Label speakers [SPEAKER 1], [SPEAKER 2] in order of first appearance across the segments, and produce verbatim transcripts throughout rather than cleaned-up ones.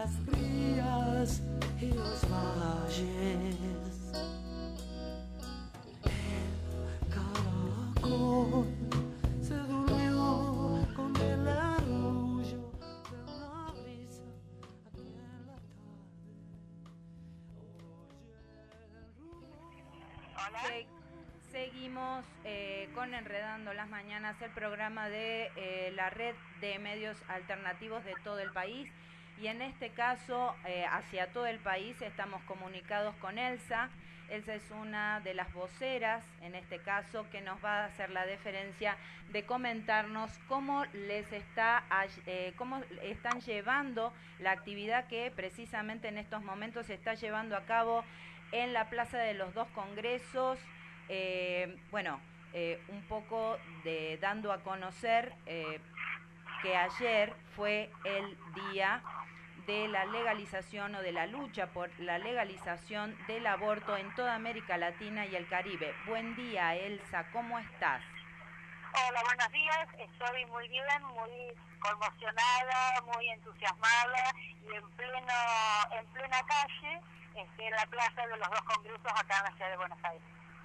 [SPEAKER 1] las rías y los valles. El caracol se durmió con el arrullo de una brisa aquí en la tarde.
[SPEAKER 2] Hola. Se, seguimos eh, con Enredando las Mañanas, el programa de eh, la red de medios alternativos de todo el país. Y en este caso, eh, hacia todo el país, estamos comunicados con Elsa. Elsa es una de las voceras, en este caso, que nos va a hacer la deferencia de comentarnos cómo les está, eh, cómo están llevando la actividad que precisamente en estos momentos se está llevando a cabo en la Plaza de los Dos Congresos. Eh, bueno, eh, un poco de dando a conocer eh, que ayer fue el día de la legalización o de la lucha por la legalización del aborto en toda América Latina y el Caribe. Buen día, Elsa, ¿cómo estás?
[SPEAKER 3] Hola, buenos días. Estoy muy bien, muy conmocionada, muy entusiasmada y en pleno en plena calle, este, en la Plaza de los Dos Congresos acá en la ciudad de Buenos Aires.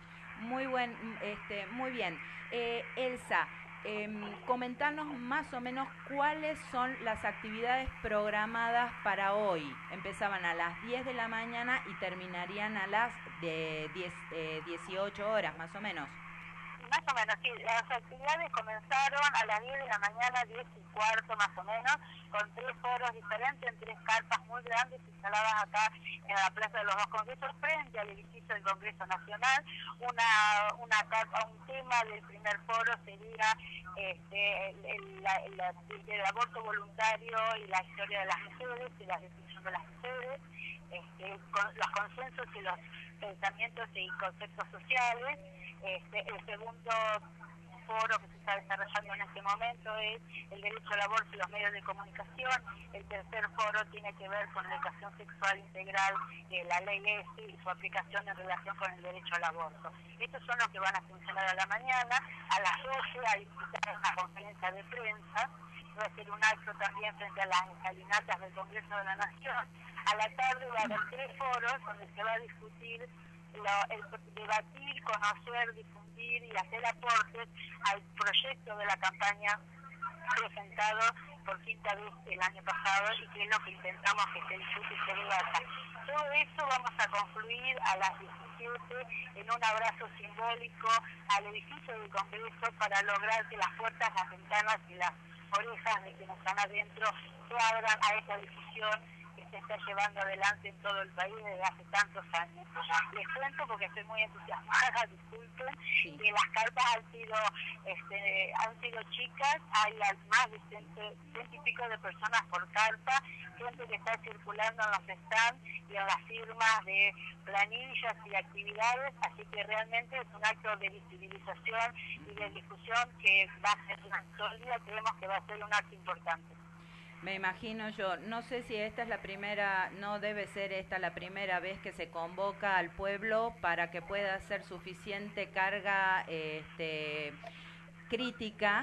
[SPEAKER 2] Muy buen, este, muy bien. Eh, Elsa, Eh, comentarnos más o menos cuáles son las actividades programadas para hoy. Empezaban a las diez de la mañana y terminarían a las de diez, eh, dieciocho horas, más o menos.
[SPEAKER 3] Más o menos, sí. Las actividades comenzaron a las diez de la mañana, diez y cuarto más o menos, con tres foros diferentes, en tres carpas muy grandes instaladas acá en la Plaza de los Dos Congresos, frente al edificio del Congreso Nacional. Una, una carpa, un tema del primer foro sería este, el, el, la, la, el aborto voluntario y la historia de las mujeres y la decisión de las mujeres, este, con los consensos y los pensamientos y conceptos sociales. Este, el segundo foro que se está desarrollando en este momento es el derecho al aborto y los medios de comunicación. El tercer foro tiene que ver con la educación sexual integral, eh, la ley E S I y su aplicación en relación con el derecho al aborto. Estos son los que van a funcionar a la mañana. A las doce hay una conferencia de prensa. Va a ser un acto también frente a las escalinatas del Congreso de la Nación. A la tarde va a haber tres foros donde se va a discutir Lo, el debatir, conocer, difundir y hacer aportes al proyecto de la campaña presentado por quinta vez el año pasado y que es lo que intentamos que se discute y se debata. Todo eso vamos a concluir a las diecisiete en un abrazo simbólico al edificio del Congreso para lograr que las puertas, las ventanas y las orejas de quienes están adentro se abran a esta decisión que se está llevando adelante en todo el país desde hace tantos años. Les cuento porque estoy muy entusiasmada, disculpen, sí. Que las cartas han sido este, han sido chicas, hay más de ciento, ciento y pico de personas por carta, gente que está circulando en los stands y en las firmas de planillas y actividades, así que realmente es un acto de visibilización y de difusión que va a ser una sólida, creemos que va a ser un acto importante.
[SPEAKER 2] Me imagino yo, no sé si esta es la primera, no debe ser esta la primera vez que se convoca al pueblo para que pueda hacer suficiente carga este, crítica,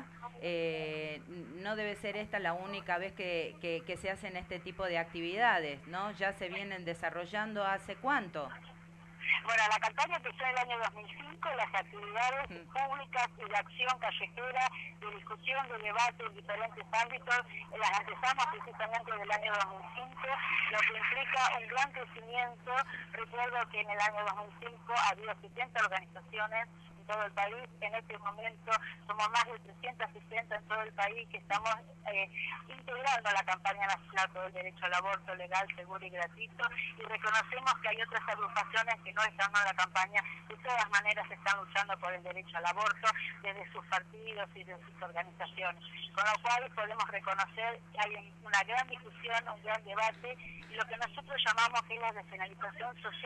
[SPEAKER 2] eh, no debe ser esta la única vez que, que, que se hacen este tipo de actividades, ¿no? Ya se vienen desarrollando ¿hace cuánto?
[SPEAKER 3] Bueno, la campaña empezó en el año dos mil cinco, las actividades mm. públicas y de acción callejera, de discusión, de debate en diferentes ámbitos, las empezamos precisamente en el año dos mil cinco, lo que implica un gran crecimiento. Recuerdo que en el año dos mil cinco había setenta organizaciones en todo el país, en este momento somos más de trescientas sesenta en todo el país que estamos eh, integrando la campaña nacional por el derecho al aborto legal, seguro y gratuito, y reconocemos que hay otras agrupaciones que no están en la campaña, de todas maneras están luchando por el derecho al aborto desde sus partidos y de sus organizaciones, con lo cual podemos reconocer que hay una gran discusión, un gran debate, y lo que nosotros llamamos que es la despenalización social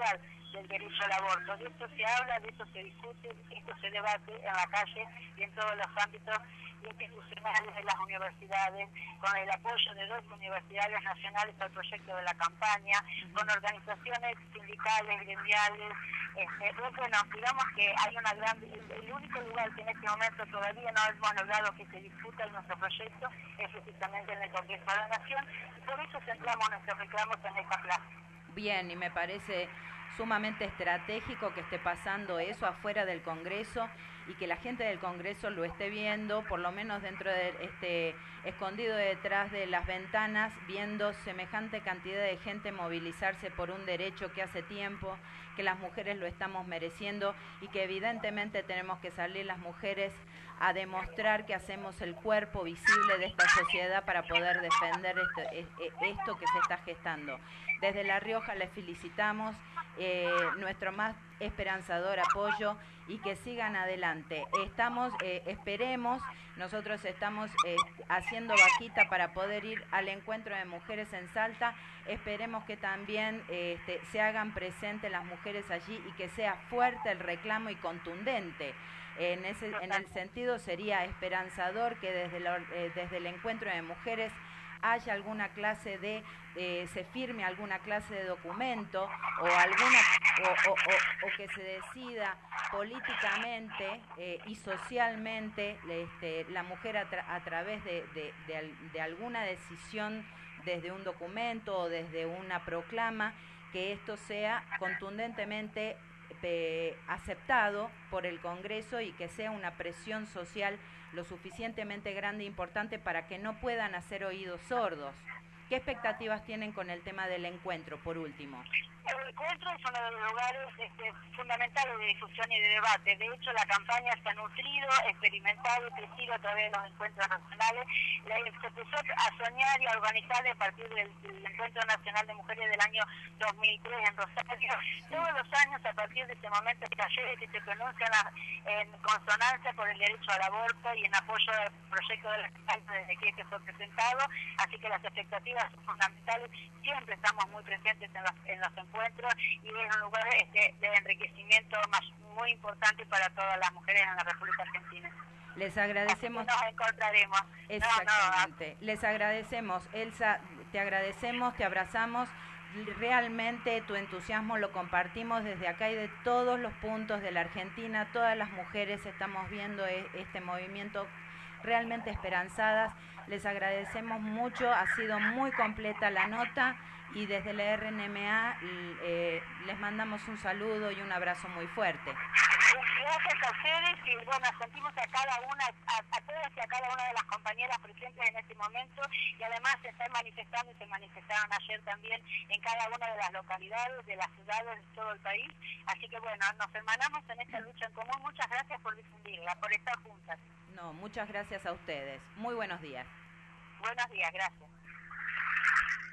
[SPEAKER 3] del derecho al aborto. De esto se habla, de esto se discute, esto se debate en la calle y en todos los ámbitos institucionales de las universidades, con el apoyo de dos universidades nacionales al proyecto de la campaña, con organizaciones sindicales, gremiales. Este, bueno, digamos que hay una gran... El único lugar que en este momento todavía no hemos logrado que se discuta en nuestro proyecto es precisamente en el Congreso de la Nación, y por eso centramos nuestros reclamos en esta plaza.
[SPEAKER 2] Bien, y me parece sumamente estratégico que esté pasando eso afuera del Congreso y que la gente del Congreso lo esté viendo, por lo menos dentro de este escondido detrás de las ventanas, viendo semejante cantidad de gente movilizarse por un derecho que hace tiempo que las mujeres lo estamos mereciendo y que evidentemente tenemos que salir las mujeres a demostrar que hacemos el cuerpo visible de esta sociedad para poder defender esto, esto que se está gestando. Desde La Rioja les felicitamos, eh, nuestro más esperanzador apoyo y que sigan adelante. Estamos, eh, esperemos, nosotros estamos eh, haciendo vaquita para poder ir al encuentro de mujeres en Salta, esperemos que también eh, este, se hagan presentes las mujeres allí y que sea fuerte el reclamo y contundente. En, ese, en el sentido sería esperanzador que desde, la, eh, desde el encuentro de mujeres haya alguna clase de, eh, se firme alguna clase de documento o alguna o, o, o, o que se decida políticamente eh, y socialmente este, la mujer a, tra a través de, de, de, de alguna decisión desde un documento o desde una proclama, que esto sea contundentemente eh, aceptado por el Congreso y que sea una presión social lo suficientemente grande e importante para que no puedan hacer oídos sordos. ¿Qué expectativas tienen con el tema del encuentro, por último?
[SPEAKER 3] El encuentro es uno de los lugares este, fundamentales de difusión y de debate. De hecho, la campaña se ha nutrido, experimentado y crecido a través de los encuentros nacionales. La, se empezó a soñar y a organizar a partir del, del Encuentro Nacional de Mujeres del año dos mil tres en Rosario. Todos los años, a partir de ese momento, hay talleres que se pronuncian a, en consonancia por el derecho al aborto y en apoyo al proyecto de la campaña desde que este fue presentado. Así que las expectativas son fundamentales. Siempre estamos muy presentes en los, en los encuentros y es un lugar este, de enriquecimiento más, muy importante para todas las mujeres en la República Argentina.
[SPEAKER 2] Les agradecemos.
[SPEAKER 3] Así que nos encontraremos.
[SPEAKER 2] Exactamente.
[SPEAKER 3] No, no.
[SPEAKER 2] Les agradecemos, Elsa, te agradecemos, te abrazamos. Realmente tu entusiasmo lo compartimos desde acá y de todos los puntos de la Argentina. Todas las mujeres estamos viendo este movimiento realmente esperanzadas. Les agradecemos mucho, ha sido muy completa la nota y desde la R N M A eh, les mandamos un saludo y un abrazo muy fuerte.
[SPEAKER 3] Gracias a ustedes y bueno, sentimos a cada una, a, a todas y a cada una de las compañeras presentes en este momento y además se están manifestando y se manifestaron ayer también en cada una de las localidades, de las ciudades de todo el país. Así que bueno, nos hermanamos en esta lucha en común. Muchas gracias por difundirla, por estar juntas.
[SPEAKER 2] No, muchas gracias a ustedes. Muy buenos días.
[SPEAKER 3] Buenos días, gracias.